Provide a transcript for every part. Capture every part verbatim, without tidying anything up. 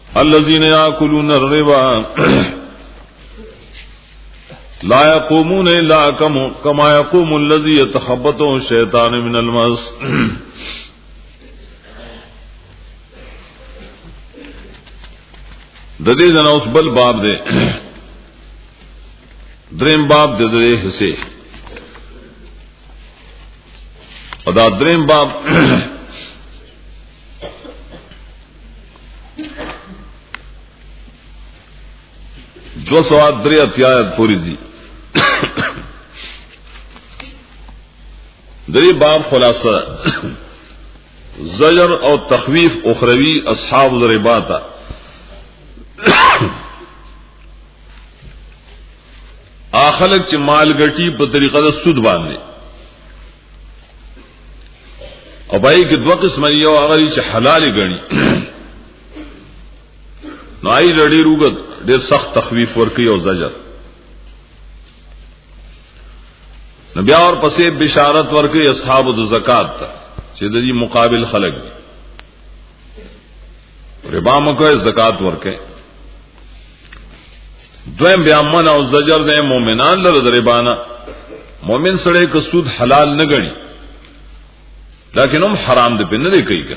الذين يأكلون الربا لا يقومون إلا كما يقوم الذي يتخبطه الشيطان من المس. د دې نه اوس بل باب دی، دریم باب د دې حصے، او دا دریم باب دو سوات درې اتیات پوری دي. دری باب خلاصہ زجر او تخویف اخروی اصحاب الربا تا. آخلق چ مال گٹی په طریقه د سود باندې، او بای کې دوه قسم یو هغه چې حلال غني نو ای لړی روغت ډېر سخت تخویف ورکي او زجر. نبی اور پسې بشارت ورکي اصحاب الزکات ته چې د دې مقابل خلق دي، ربا مکو زکات ورکي. دویم بیا من او زجر د مؤمنان لره د ربانا. مؤمن سره که سود حلال نه غني لیکن هم حرام دي په نه دی کوي،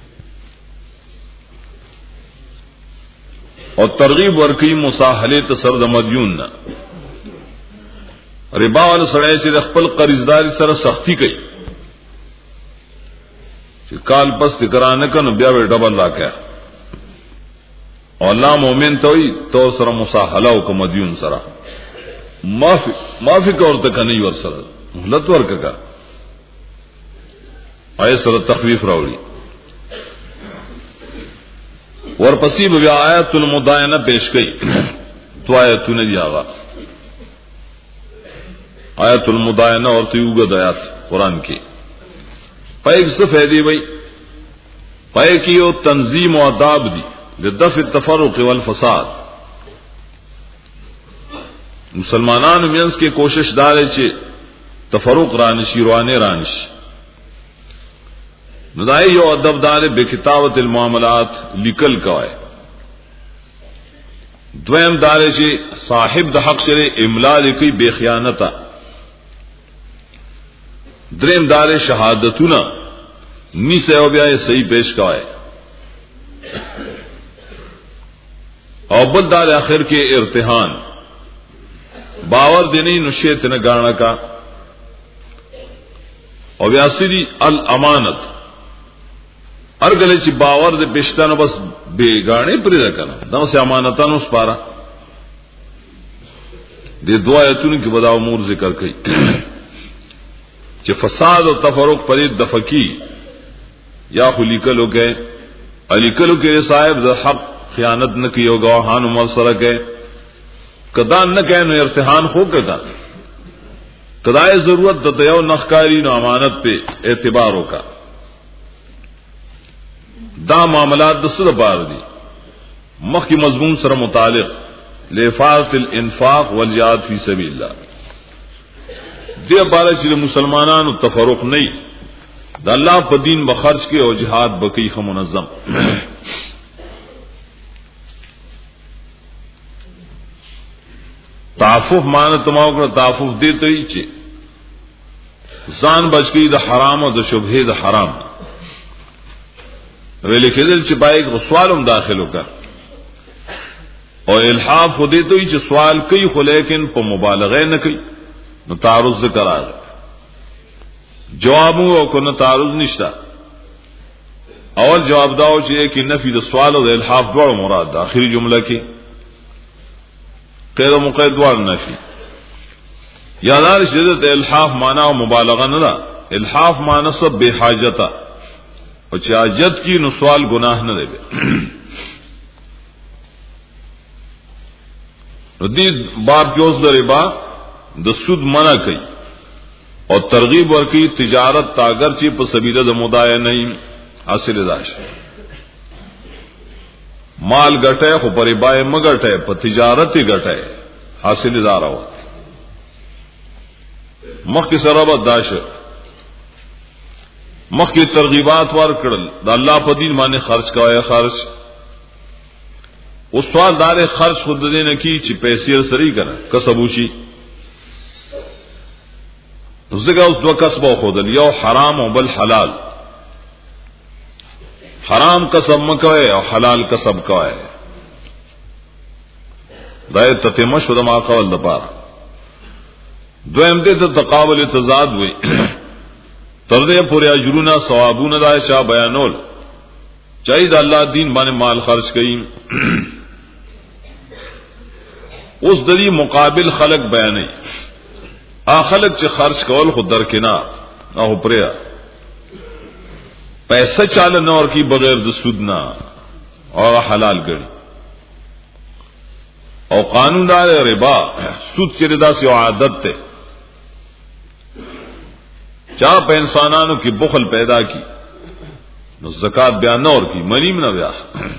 او ترغیب ورکی مساهله ته سر د مدیون نه. ربا ول سره چې خپل قرضداري سره سختی کوي چې کال پس تکرانه کنه بیا به ډبل راکې، او الله مؤمن ته وي تو سره مساهله او کوم مدیون سره معافي معافي کورته کني ور سره مهلت ورکړه، آی سره تخفیف راوړي. ورپسې بیا آیات المدائنه پیش کړي. تو آیاتونه دی هغه آیات المدائنه اور تیوګه د آیات قران کې پای څه فائدې وای، پای کې یو تنظیم او آداب دي لدفع التفرق والفساد. مسلمانانو مینس کې کوشش دار چې تفرق رانشي روانه رانشي. نو دای یو ادب دار به کتابت المعاملات لیکل کوي. دویم دار چې صاحب د حق سره املا لیکي بے خیانت. دریم دار شهادتونه نیسه او بیا صحیح پیش کوي. او بل دار اخر کې ارتهان باور دیني نشیت نه غاڼه کا. او بیا سری الامانت ارګل چې باور د پښتنو بس بیگانه پرې ده کنه دا سه امانتانو سپارا. د دوه ایتونو کې بدا امور ذکر کړي چې فساد او تفرق پرې د فقيه یا خلیکلو کې الیکلو کې صاحب د حق خیانت نه کیو گواهان عمر سره کې کدا نه کین نو ارتحان خو کدا کدای ضرورت د یو نخکاری نو امانت په اعتبار وکا. دا معاملات د سره بار دي مخکې مضمون سره متعلق لفاظ الانفاق والجهاد فی سبیل الله. دې بار چې مسلمانانو تفرق نه د الله په دین بخرج کې او جهاد بکی خو منظم. تعفف معنی تماو کړه تعفف دې ته چې ځان بچی د حرام او د شبهه د حرام ویل کېدل چې باید سوالم داخلو کا او الحاف دې ته چې سوال کوي خو لیکن په مبالغه نه کوي نو تعرض ذکر راغی. جواب او کو نو تعرض نشتا. اول جواب داو چې کې نفي د سوال او د الحاف دوه مراد ده. اخري جمله کې قید مقید دوه نفي. یادار شدت الحاف معنی او مبالغه نه ده. الحاف معنی سب بے حاجتا او چې حاجت کی نو سوال گناہ نه دی. نو دې باب کې اوس د ربا د سود منع کوي او ترغیب ورکی تجارت تاگر چې په سبیله د مداینه حاصل راش مال غټه خو پرې بای مګټه په تجارت یې غټه حاصل دار او مخکې سره به داشه مخکې ترغیبات ور کړل د الله په دین باندې خرج کوي خرج اس سوال دار خرچ خود دے نه کی چې پیسې سری کنه کسب وشي زګه اوس دوه کسب خودل یو حرام او بل حلال حرام کسب مکوئے او حلال کسب کوئے دای تتمه شو د ما قول د پاره دویم دې ته تقابل تضاد وي تر دې پورې اجرونه ثوابونه دا شا بیانول چاہیے د الله دین باندې مال خرج کړي اوس د دې مقابل خلق بیانې ا خلق چې خرج کول خود درکنا او پریا پیسہ چاله نور کی بغیر د سود نه او حلال ګړي او قانون دار ربا سود چې دا سی عادت ته چا په انسانانو کې بخل پیدا کی نو زکات بیا نور کی منیم نه بیا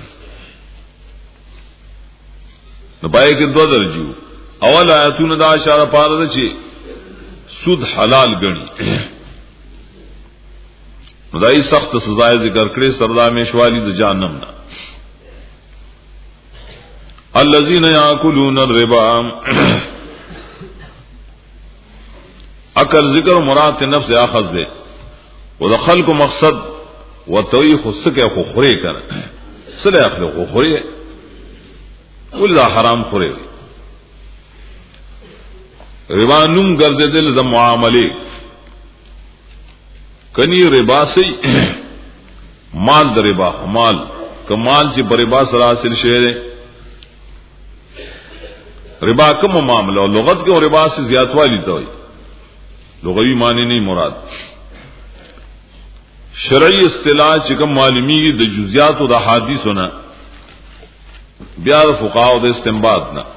نو پای کې دوه درجو اول آیاتونه دا اشاره پاره ده چې سود حلال ګڼي نو دای سخت سزا ذکر کړي سردا میشوالی د جهنم نه الذين ياكلون الربا اکل ذکر مراد نفس اخذ دے او د خلق مقصد وتوي خصکه خو خوري کړه سره اخلو خو خوري ولدا حرام خوري ربا نوم ګرځیدل د معاملې کني ربا سي مال د ربا مال کمال چې پر ربا سره حاصل شوی ربا کوم معاملہ او لغت کې ربا سے زیاتوالی ته وي لغوی معنی نه مراد شرعی اصطلاح چې کوم معلومی د جزئیات او د احادیثونه بیا د فقهاو د استنباط نه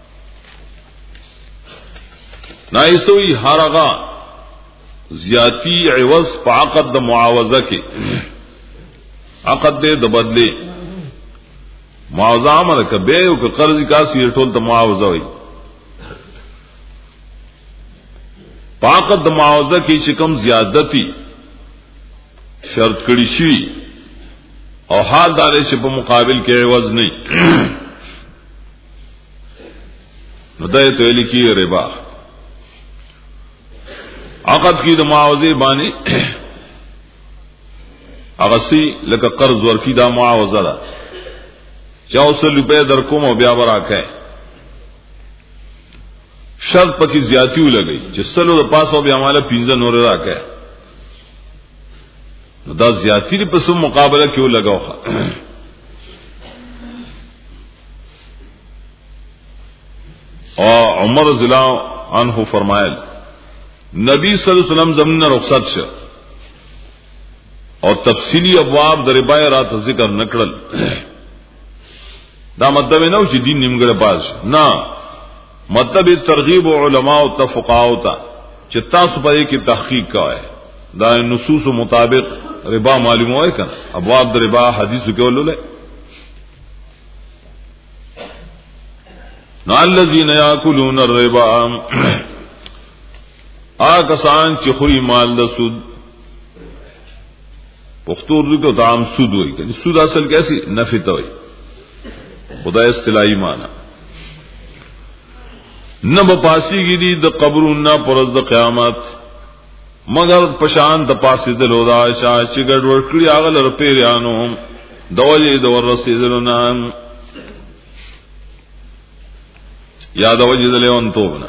نایسوی هرغه زیاتی عوض په عقد د معاوضه کې عقد د بدله معاوضه عمل کبه او که قرض کاسی ټول ته معاوضه وي عقد د معاوضه کې چې کوم زیادتی شرط کړی شي او حال دار چې په مقابل کې عوض نه نو دای ته لیکي ربا عقد کې د معاوضه باندې هغه سي لکه قرض ورکی دا معاوضه ده چاوسل روپے در کوم او بیا براکه شرط پکې زیاتی ولګي چې سلو د پاسو بیا مال پنځه نور راکه نو دا زیاتی په سم مقابله کې ولګاوخه او عمر رضی الله عنه فرمایل نبی صلی الله علیه وسلم زمونه رخصت شه او تفصیلی ابواب د ربا رات ذکر نکړل دا مطلب نه چې دین نیمګړی پاس نه مطلب ترغیب علماء او تفقاهو ته چې تاسو په کې تحقیق کوئ دا نصوص مطابق ربا معلومه وای کنه ابواب د ربا حدیث کې ولول نو الذين ياكلون الربا آکسان چې خوري مال د سود پښتو ورته تام سود وای کنه سود اصل کیسي نفع ته وای خدای اصطلاحی معنی نہ بپاسی گیری د قبرنا پرز د قیامت مگر پشان د پاسی دلو دا شا چې ګډ ورکړي هغه لر پیرانو دوجه د ورسېدلو نام یاد وجه دلون توبنا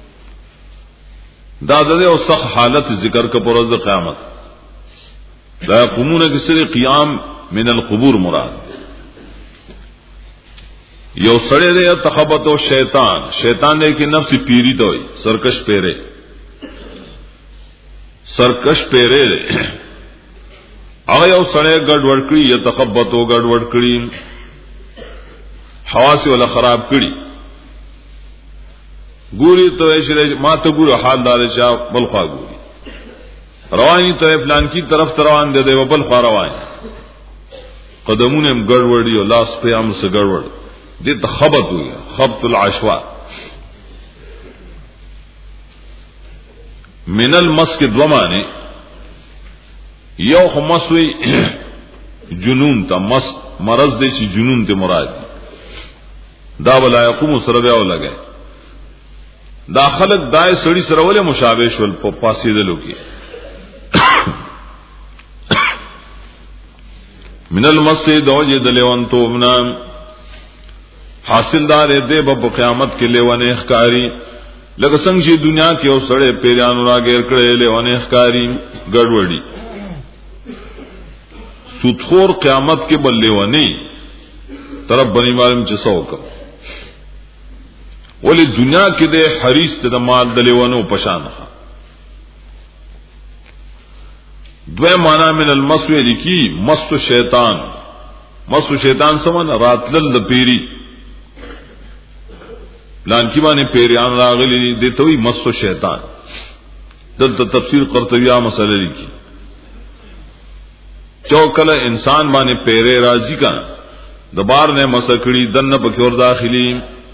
دا د او صح حالت ذکر کا پرز د قیامت لا يقومون بسر قیام من القبور مراد یو سړی دی تخبط او شیطان شیطان دی کې نفس پیری دوی سرکش پیره سرکش پیره هغه یو سړی ګډ ورکړي یا تخبط او ګډ ورکړي حواس ولا خراب کړي ګوري ته چې ما ته ګوره حال دار چې بل خوا ګوري رواني ته فلان کی طرف روان دی او بل خوا روان قدمونه ګډ وړي او لاس په هم سره ګډ وړي دې تخبط وي خبط العشواء من المسك دومانه یو خمسوي جنون تا مس مرض دې چې جنون ته مراد دا ولا يقوم سره بیا ولګي دا خلق دای سړی سره ولې مشابه شول په پاسېدلو کې من المسجد وجد لیوان توبنا حاصل دار دې په قیامت کې لیوانه ښکاری لکه څنګه چې دنیا کې او سړی پیرانو راګیر کړي لیوانه ښکاری ګډوډي سودخور قیامت کې بل لیوانی طرف بنی معلوم چې څوک ولی دنیا کې د حریص د مال د لیوانو پشانه دوی معنا من المسو لکی مسو شیطان مسو شیطان سمن راتلل د پیری لان کی باندې پیریان راغلی دي ته وی مسو شیطان دلته تفسیر قرطبی مسئله لیکي چوکل انسان باندې پیره راضی کا د بار نه مسکړی دنه په کور داخلي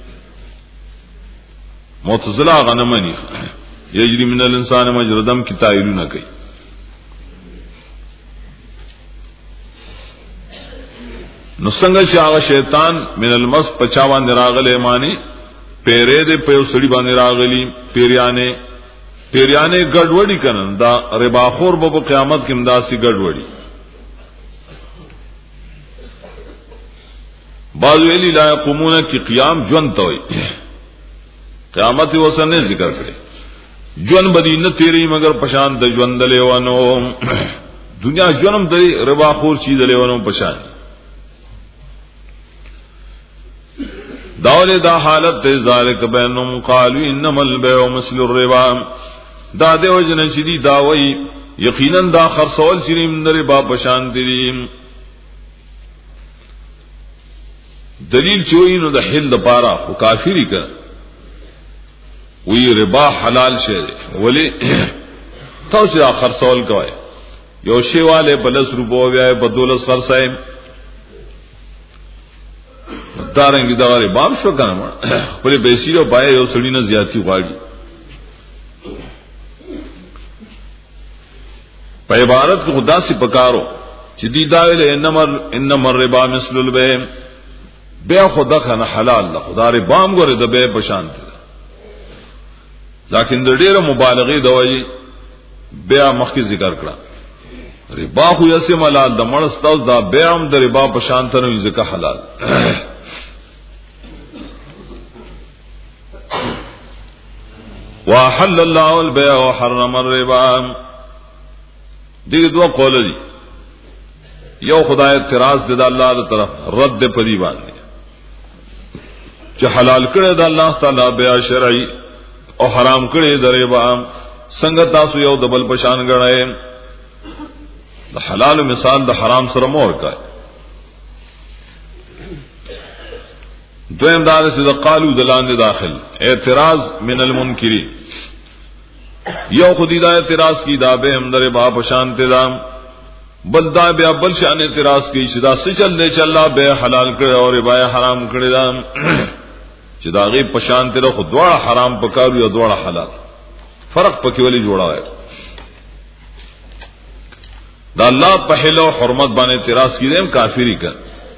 معتزله غنمنی یجری من الانسان مجردم کی تایلونه کوي نو څنګه چې هغه شیطان من المس پچاوان راغله معنی پیره دې په سړي باندې راغلی پیریانه پیریانه ګډوډي کنن دا رباخور په قیامت کې امداسي ګډوډي بعض ویلی لا یقومون کی قیام جون توي قیامت وسنه ذکر کړي جون بدی نه تیری مگر پشان د ژوند لیوانو دنیا جنم د رباخور چی د لیوانو پشان داول دا حالت تے ذالک بینهم قالوا انما البيع مثل الربا دا دیو جن شدی داوی یقینا دا خرصول شریم در ربا پشان دي دلیل چوئی نو د حل د پارا خو کافری کړه وی ربا حلال شه ولی تاسو خرصول کوي یو شی والے بلس روپو بیا په دولس خرڅای دارنګ دا غری بام شو کنه خپل بیسیرو پای یو سړی نه زیاتی غواړي په عبارت کو خدا سي پکارو چې دی دا ویل انما انما الربا مثل البيع بيع خدا کنه حلال له خدا ربام ګره د بيع بشان دي لیکن د ډیره مبالغه دوی بيع مخکې ذکر کړه ربا خو یې سم حلال د مړ ستاو دا بيع هم د ربا بشان ته نه ځکه حلال وحل الله البيع وحرم الربا دغه دوه قول دي یو خدای اعتراض د الله تعالی طرف رد پدی باندې چې حلال کړی د الله تعالی بيع شرعي او حرام کړی د ربا څنګه تاسو یو د بل پشان غړای د حلال مثال د حرام سره مور کوي دویم دار سے قالو دلان داخل اعتراض من المنکرین یو خودی دا اعتراض کی دا به هم در با پشان تدام بل دا بیا بل شان اعتراض کی شدا سے چل دے چل الله به حلال کړي او ربا حرام کړي دا چې دا غي پشان تر خو دواړه حرام پکارو یا دواړه حلال فرق پکې ولی جوړا ہے دا الله په حلو حرمت باندې اعتراض کی دیم کافری کړ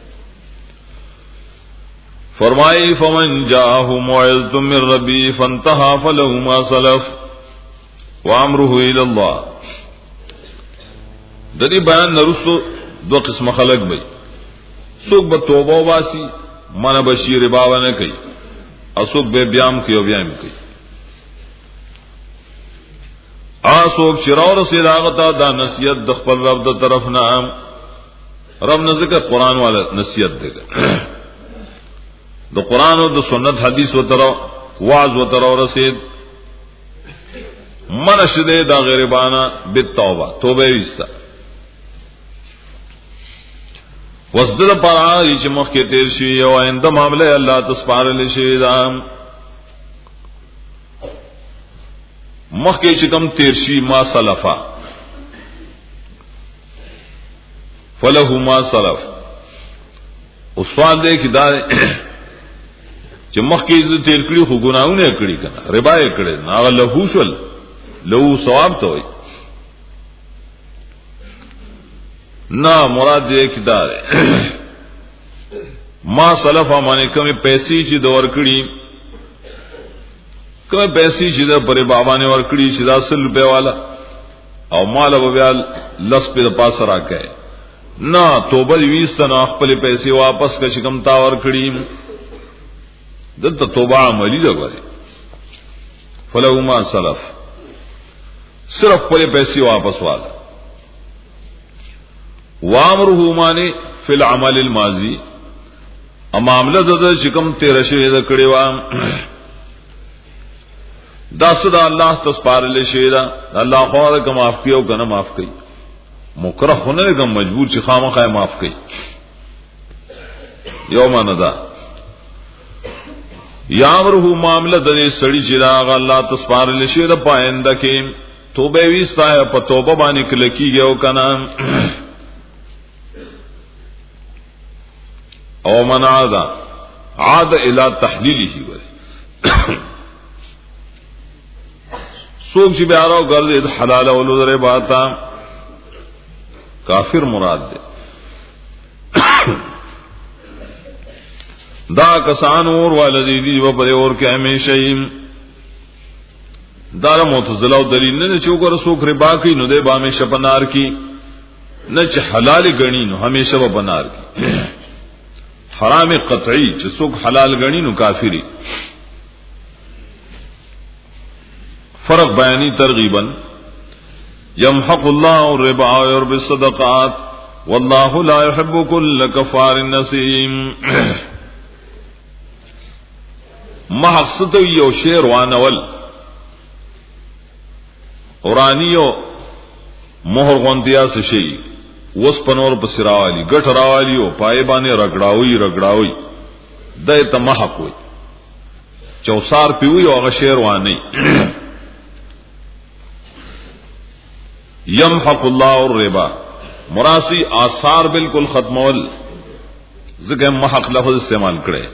فرمائی فمن جاءه موعظة من ربه فانتهى فله ما سلف وامره الى الله د دې بیان نرسو دو قسم خلق به څوک به توبه واسي من بشیر باونه کوي او څوک به بیام کوي او بیام کوي ا څوک چې راو رسید هغه ته دا نصیحت د خپل رب د طرف نه رب نه ذکر قران والا نصیحت دی د قران او د سنت حدیث وترو واعظ وترو رسید منشده دا غریبانا بالتوبه توبه وستا وسدل پارا چې مخ کې تیر شي او آینده معاملې الله تسپارل شي دا مخ کې چې کوم تیر شي ما سلفا فله ما سلف او سوال دې کې دا چې مخکې دې تیر کړی خو ګناونه کړی کنه ربا یې کړی نه له شول له ثواب ته وي نه مراد دې کې دا ما سلف باندې کومه پیسې چې د ورکړي کومه پیسې چې د پرې بابا نه ورکړي چې دا سل روپے والا او مال به بیا لس په پاس راکې نه توبه ویسته نه خپل پیسې واپس کړي کوم تا ورکړي دلته توبه عملی ده غواړي فلو ما سلف صرف خپل پیسې واپس والا وامره معنی فی العمل الماضی معاملہ د شکم تیر شوی د کړي و دا صدا الله تسپارل شي دا الله خو دا معاف کیو کنه معاف کړي مکره خو نه کوم مجبور چې خامخا معاف کړي یوم ندا یامره معاملہ د سړي چې دا الله تسپارل شي د پاینده کې توبه وستا په توبه باندې کله کیږي کنه او من عاد عاد الى تحلیله وری سوق چې بیا راو ګرځي حلال او لذره باتا کافر مراد ده دا کسان اور والذی دی و پر اور کې همیشه دا معتزله او دلیل نه چې وګوره سوق ربا کوي نو د با همیشه بنار کی نه چې حلال غنی نو همیشه به بنار کی حرام قطعی چې څوک حلال غنی نو کافری فرق بیانی ترغیبا یمحق الله الربا ويربي الصدقات والله لا يحب كل كفار نسیم محقصت یو شعر وانول اورانیو مہر غونتیا سشی وس پنور پس راوالی گٹ راوالی او پای باندې رگڑاوی رگڑاوی دای ته محق وي چوسار پیوی او غشیر وانی یمحق الله الربا مراسی آثار بالکل ختمول ذکر محق لفظ استعمال کړي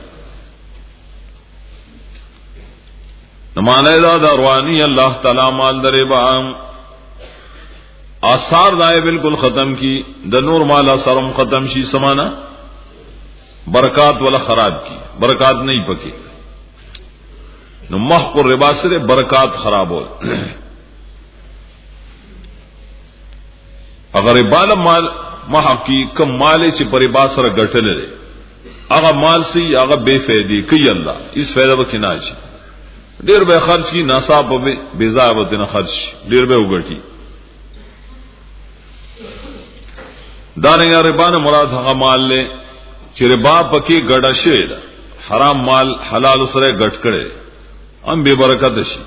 نمانه دا دروانی الله تعالی مال دربا آثار دائے بالکل ختم کی د نور مالا سرم ختم شی سمانا برکات والا خراب کی برکات نہیں پکی نو محق الربا سره برکات خراب ہو اگر ربا مال محق کی کم مال چې پر ربا سره ګټل لري هغه مال سی هغه بے فائدې کوي الله اس فائدہ وکي نه شي ډیر به خرج کی ناصاب به بے ضابط نه خرج ډیر به وګټي دانګ ربا نه مراد هغه مال له چې ربا پکې ګډه شي حرام مال حلال سره ګډ کړي هم به برکت شي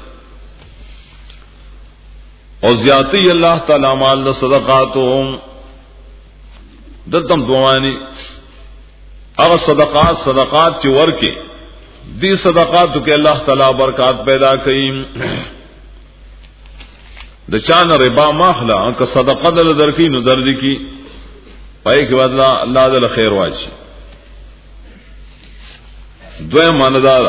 او زیاتی الله تعالی مال د صدقاتهم دتم دوانی هغه صدقات صدقات چې ورکه دي صدقاتو کې الله تعالی برکات پیدا کوي د چان ربا ماخلا که صدقه دل درکې نو درد کی پای کې بدلا الله دل خیر واچي دوی ماندار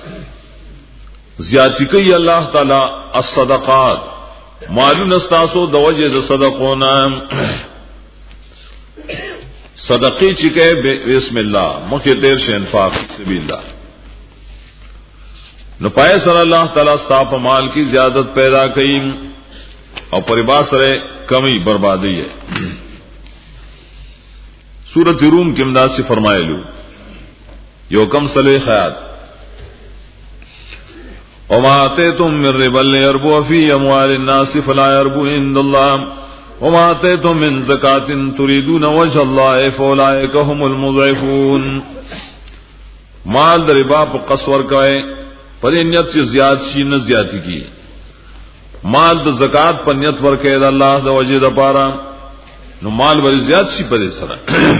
زیاتی کوي الله تعالی الصدقات مالون استاسو د وجه د صدقونه صدقې چې کوي بسم الله مخه ډیر شه انفاق سبیل الله نو پای سره الله تعالی صاحب مال کی زیادت پیدا کوي او پربا سره کمی بربادی ہے سورۃ روم کې امداد سے فرمایلو یو کم صلی خیات وما اتيتم من ربا ليربو في اموال الناس فلا يربو عند الله وما اتيتم من زکات تريدون وجه الله فاولئك هم المضعفون مال د ربا په قصور کای پر نیت سے زیات شي نه زیاتی کی مال د زکات پر نیت ورکې د الله د وجه د پاره نو مال ور زیات شي په سره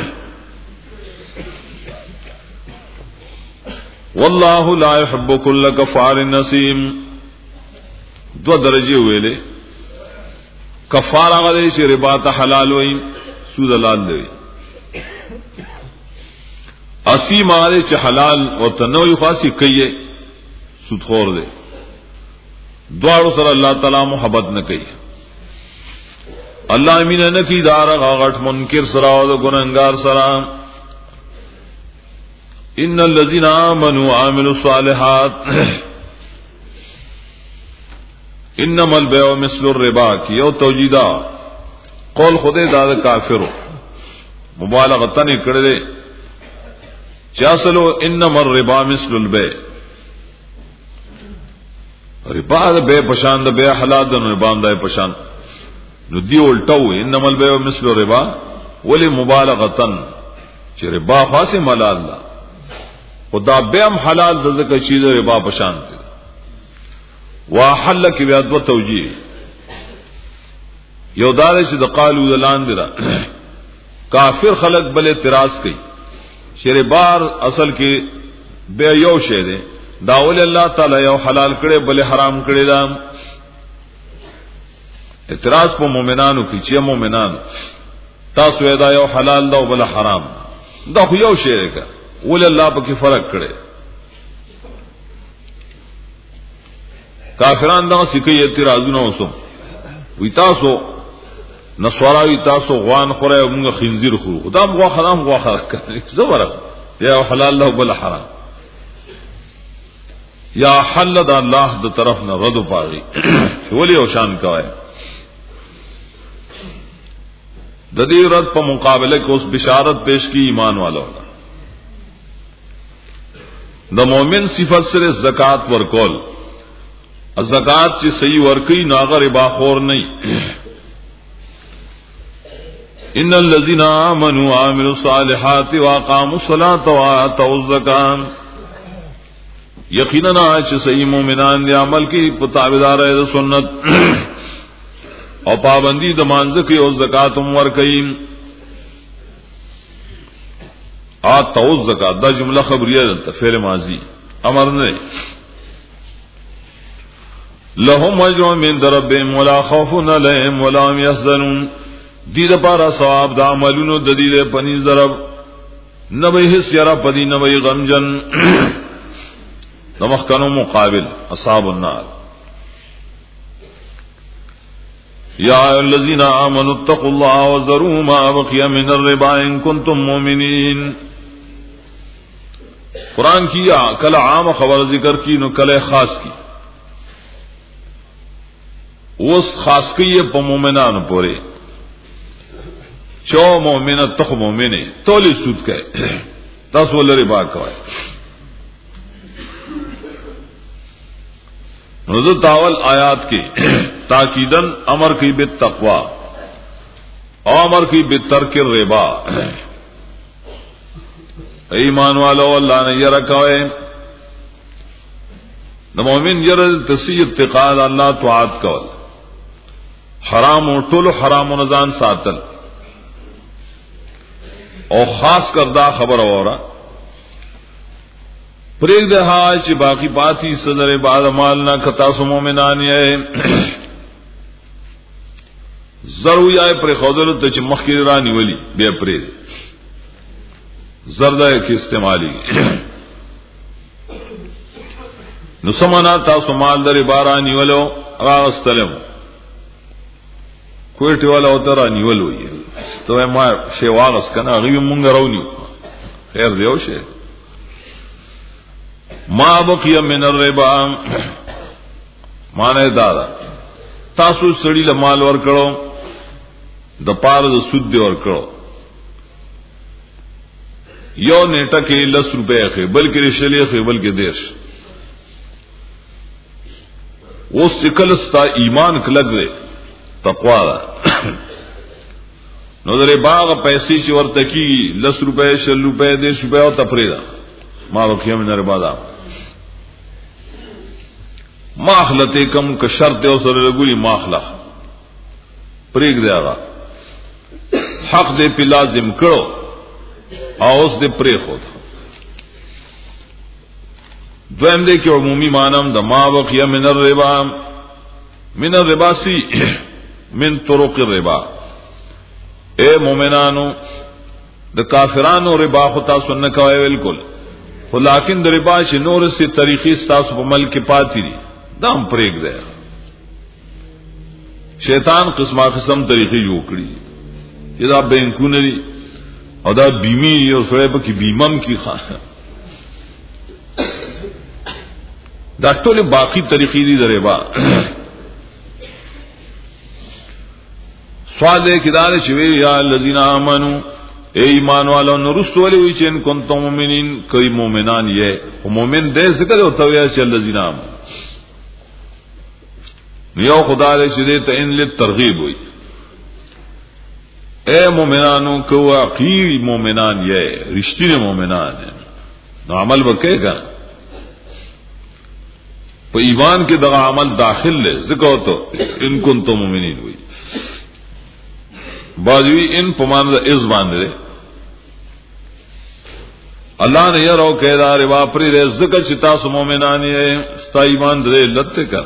والله لا يحب كل كفار نسيم دو درجه ویلې کفاره غلې چې ربا ته حلال وي سود حلال دی اسی مال چې حلال او تنوي خاصي کوي سود خور دی دوارو سره الله تعالی محبت نه کوي الله امین نه کی دار غاغت منکر سره او ګننګار سره ان الذين آمنوا وعملوا الصالحات انما البيع مثل الربا کی یو توجیدہ قول خدای دا کافرو مبالغه نه کړل چې اصلو انما الربا مثل البيع ربا د بے پشان د بے حلال د ربا د پشان نو دی الټو انما البيع مثل الربا ولی مبالغه چې ربا خاصه ملال ده خدا بے هم حلال د ذکر شي د ربا پشان دي واحل کی بیا دو توجیه یو دار چې د قالو دلان دي کافر خلق بل اعتراض کوي شربار اصل کې بے یو شی دی داول الله تعالی یو حلال کړي بل حرام کړي دا اعتراض په مؤمنانو کې چې مؤمنان تاسو دا یو حلال دا بل حرام دا خو یو شی دی ول الله په کې فرق کړي کافرانو دا سکی اعتراضونه وسو وی تاسو نسواراوی تاسو غوان خوره او موږ خنزیر خورو خدا موږ حرام غوا خره زبره یا حلال له بل حرام یا حل د الله د طرف نه رد پاغي ولی او شان کوي د دې رد په مقابله کې اوس بشارت پیش کی ایمان والو د مؤمن صفت سره زکات ورکول زکات چې صحیح ورکی ناغه ربا خور نه ان الذين آمنوا وعملوا الصالحات واقاموا الصلاة وآتوا الزكاة یقینا چې صحیح مؤمنان دي عمل کوي په تابعدار د سنت او پابندی د مانځ کوي او زکات هم ورکوي آتوا الزکاة دا جمله خبریه ده فعل ماضی امر نه لهم اجر من ربهم ولا خوف عليهم ولا هم يحزنون دې لپاره ثواب د عملونو د دې په نيز درب نه به هیڅ یرا پدی نه به غمجن نمخکنو مقابل اصحاب النار یا الذين آمنوا اتقوا الله وذروا ما بقي من الربا ان كنتم مؤمنين قرآن کی کله عام خبر ذکر کی نو کله خاص کی اوس خاص کی په مؤمنانو پورې چو مومنه تخ مومنه تولی سود کوي تاسو ولري با کوي نو د تاول آیات کې تاکیدن امر کوي بالتقوا او امر کوي بترک الربا ایمان والو الله نه یره کوي د مؤمن یره تسیه اتقاد الله طاعت کول حرام او ټول حرام او ځان ساتل او خاص کر دا خبر اورا پریک ده ها چې باقی باتی صدر بعد مال نه کتا سو مومنان یې ضروري آی پر خودلو ته چې مخکې رانی ولی به پرې زرده کې استعمالي نو سمانا تاسو مال درې بارانی ولو راستلم کوټي والا او تر نیول وي ته ما شی واغس کنه غوی مونږ راونی خیر دیو شی ما بقي من الربا معنی دا تاسو سړی له مال ور کړو د پاره د سود دی ور کړو یو نیټه کې لس روپے کې بلکې رشلې کې بلکې دیش او سکل ستا ایمان کلګ دی تقوا دا نو درې باغ پیسې چې ورته کی لس روپے شل روپے دیش روپے او تفریدا ما وکیه من ربا دا ماخلته کم که شرط او سره لګولي ماخله پریګ دی هغه حق دې په لازم کړو او اوس دې پرې خو دویم دې کې عمومي مانم د ما وقيه من الربا من الربا سی من طرق الربا اے مومنانو د کافرانو ربا خو تاسو نه کوي بالکل خو لیکن د ربا چې نور سي طریقې تاسو په ملک پاتې دي دام پرېګ دی شیطان قسمه قسم طریقې جوړ کړی چې دا بینکونه دي او دا بیمه یو سره په کې بیمم کې خاصه دا ټول باقی طریقې دي درېبا سوال دې کدار شوی یا الذین آمنو اے ایمان والو نرستو ولی وی چې ان کنتم مؤمنین کوي مؤمنان یې او مؤمن دې ذکر او تویا چې الذین آمنو یو خدا دې چې دې ته ان للترغیب وي اے مومنانو کو واقعی مومنان یہ رشتینی مومنان ہیں نو عمل وکړه په ایمان کې دغه عمل داخل لے ذکر تو ان کنتم مؤمنین وي باجوی ان پمان از باندې الله نے یې راو کې دا روا پرې ذکر چې تاسو مومنان یې ستا ایمان دې لته کړ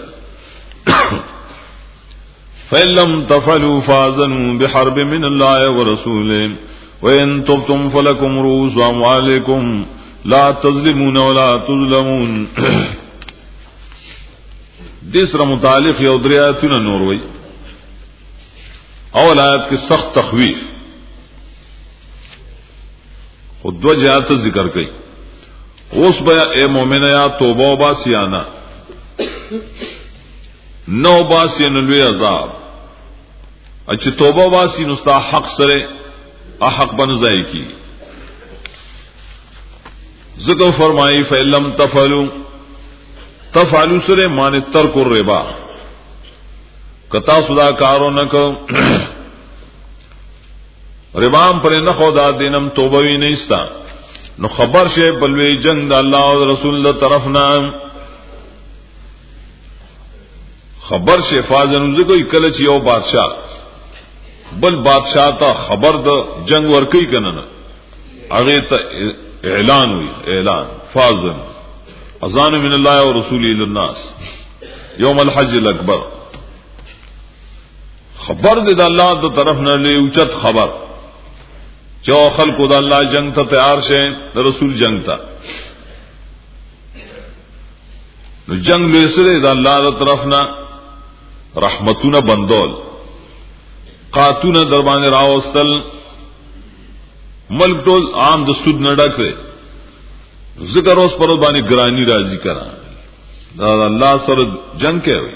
فَإِلَّمْ تَفْعَلُوا فَأَذَنُوا بِحَرْبٍ مِّنَ اللَّهِ وَرَسُولِهِ وَإِن تُبْتُمْ فَلَكُمْ رُءُوسُ أَمْوَالِكُمْ لَا تَظْلِمُونَ وَلَا تُظْلَمُونَ دیسرا متعلق یو درې آیتونه نور وای اول آیت کې سخت تخویف خود دو جهات ذکر کړي اوس بیا اے مؤمنیا توبه او باسیانا نو باسی نلوی عذاب اچھا توبہ باسی نستا حق سرے احق بنزائی کی ذکر فرمائی فَإِلَّمْ تَفْعَلُوا تفعلوا سرے مانے ترک الربا کتا صدا کارو نکو ربام پر نخو دا دینم توبوی نیستا نو خبر شے بلوی جنگ دا اللہ و رسول دا طرفنا خبر شے فازن کوئی کلچ یو بادشاہ بل بادشاہ تا خبر دا جنگ ورکی کنن اگے تا اعلان ہوئی اعلان فازن اذان من اللہ و رسولی للناس یوم الحج الاکبر خبر دے دا اللہ دا طرف نہ لے اوچت خبر جو خلق دا اللہ جنگ تا تیار شے دا رسول جنگ تا جنگ لے سرے دا اللہ دا طرف نہ رحمتونه بندول قاتونه دربان راوستل ملک ټول عام د سود نه ډکه ذکر اوس پر باندې ګرانی راضی کرا دا الله سره جنگ کوي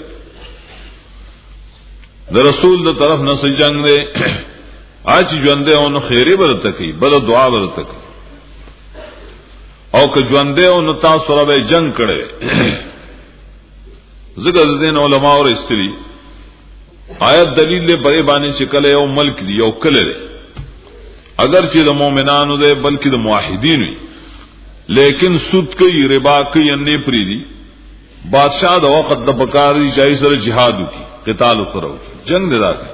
د رسول د طرف نه سې جنگ دی اج ژوندې او نو خیره برته کوي بل دعا برته کوي او که ژوندې او نو تاسو سره به جنگ کړي ذکر دین علماء اور استری آیت دلیل لے بڑے بانے چکل ہے او ملک دی او کلے دے اگر چې د مومنانو دے بلکې د موحدین وي لیکن سود کوي ربا کوي انې پری دی بادشاہ د وخت د بکاری جای سره jihad وکي قتال سره جنگ دی راځي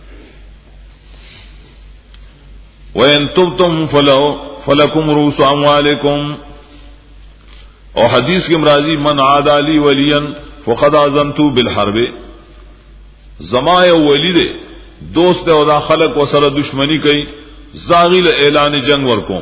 وَإِن تُبْتُمْ فَلَكُمْ رُءُوسُ أَمْوَالِكُمْ او حدیث کے مرازی من عادى لي وليا فقد آذنت بالحرب زما یو ولی دے دوست او دا خلق وسره دشمنی کوي زاغیل اعلان جنگ ورکوم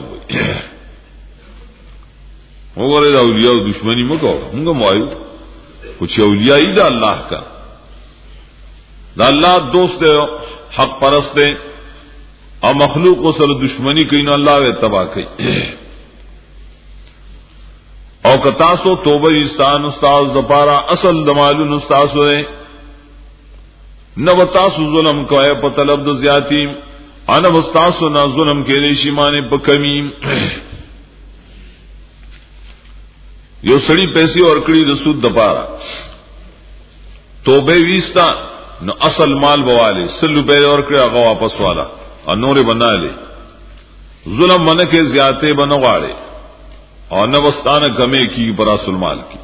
وګوره دا اولیاء دشمنی مکو موږ موایو کچھ اولیاء ای دا الله کا دا الله دوست حق پرست دے او مخلوق وسره دشمنی کوي نو الله یې تباہ کوي او کتاسو توبه استان استاد زپارا اصل دمالون استاد ہوئے نو تاسو ظلم کوئے په طلب د زیاتی انا مستاسو نا ظلم کې ریشي معنی په کمی یو سړی پیسې ورکړي د سود د پاره توبه ویستا نو اصل مال بواله سلو به ورکړي هغه واپس والا او نور بناله ظلم منه کې زیاته بنواړي اور نوستانه کمې کی براس المال کی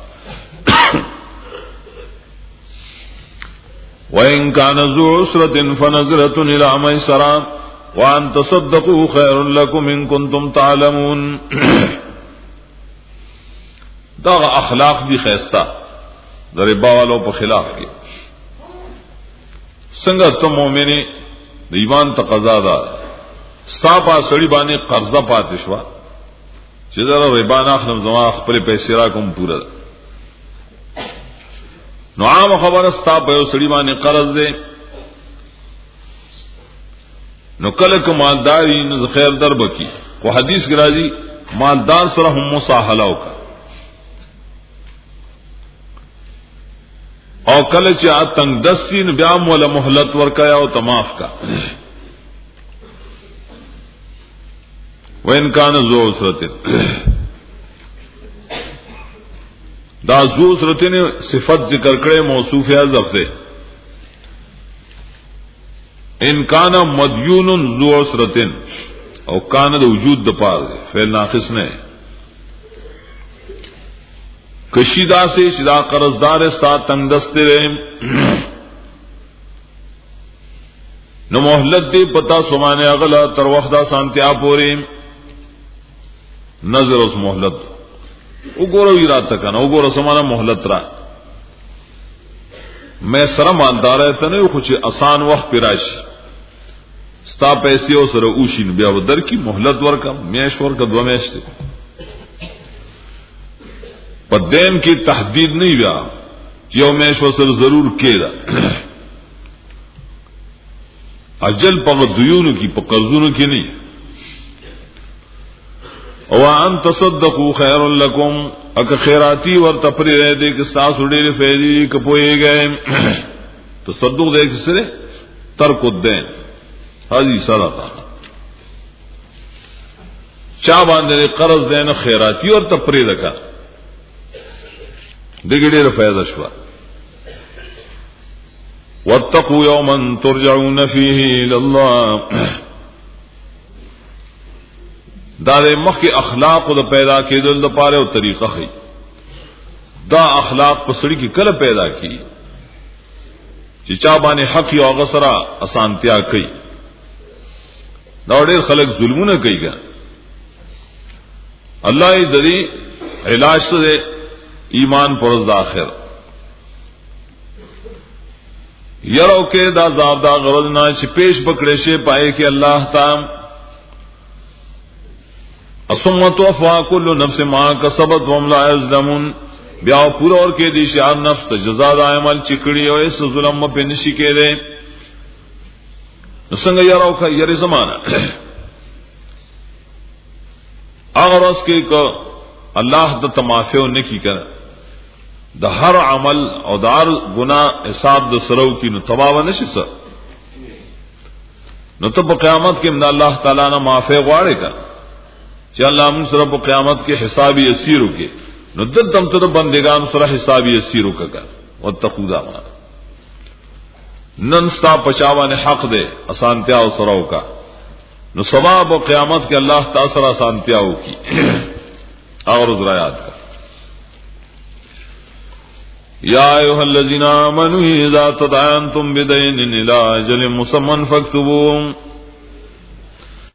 وَإِن كَانَ ذُو عُسْرَةٍ فَنَظِرَةٌ إِلَىٰ مَيْسَرَةٍ وَأَن تَصَدَّقُوا خَيْرٌ لَكُمْ إِن كُنتُمْ تَعْلَمُونَ دا اخلاق دی خیستا در ربا والوں په خلاف کې څنګه ته مؤمنه د ایمان تقاضا ده ستا په سړی باندې قرضه پاتې شو چې دا ربا نه اخلم زما خپل پیسې را کوم پورا نو عام خبره ستا په یو سړي باندې قرض دی نو کله که مالداري نو خیر در بکی خو حدیث کې راځي مالدار سره هم مصاحله وکړه او کله چې تنگ دستین بیا مولا مهلت ورکایا او تماف کا وین کان ذو عسرت دا ذو عسرت نے صفت ذکر کرے موصوف حذف سے ان کان مدیون ذو عسرت او کان د وجود د پار فعل ناقص نے کشیدہ سے شدا قرضدار استا تنگ دستے رہے نو محلت دی پتا سمانے اغلا تر وخدا سانتیا پوری نظر اس محلت وګورو یرا تکنا وګورو سمانا محلت را میں سره مالدار ہے تنه خو چې آسان وخت پیراشي ستا پیسې او سره اوشین بیا ودر کی محلت ورکا میش ورکا دو میش ته پدین کی تحدید نہیں بیا یو میش وسر ضرور کېدا اجل په دیونو کی په قرضونو کی نہیں او ان تصدقوا خیر لکم اک خیراتی ور تپری رہ دے کہ ساس ډېر فیری کپوئے گئے تصدق دے کسره ترک الدین حاجی صدقہ چا باندې قرض دین خیراتی اور تپری رکھا دګړي فائدہ شو واتقوا يوما ترجعون فيه الى الله دا د مخ اخلاق د پیدا کېدل د پاره او طریقه خي دا اخلاق په سړي کې کله پیدا کی چې چا باندې حق او غسرا اسانتیا کوي دا ډېر خلک ظلمونه کوي ګا الله یې دری علاج ته ایمان پر ظاهر یرو کې دا زاب دا غرض نه چې پیش پکړې شي پای کې الله تعالی ثم توفى كل نفس ما كسبت وهم لا يظلمون بیا پورا اور کې دي شان نفس ته جزاء د عمل چکړي او اس ظلم په نشي کېده څنګه یراو کا یری زمانہ اگر اس کې کو الله د تمافیو نه کی کړه د هر عمل او د هر ګناه حساب د سرو کې نو تباہ نشي سر نو ته په قیامت کې من الله تعالی نه معافی غواړي کا چې الله موږ سره په قیامت کې حساب یسیر وکي نو دلته ته بندگان سره حساب یسیر وکړه وتقوا دا نن ستا پچاوانه حق دے اسانتیا او سره وکا نو ثواب او قیامت کې الله تعالی سره اسانتیا وکي اور ذرایات کا یا ایها الذین آمنوا اذا تداینتم بدین الى اجل مسمى فاكتبوه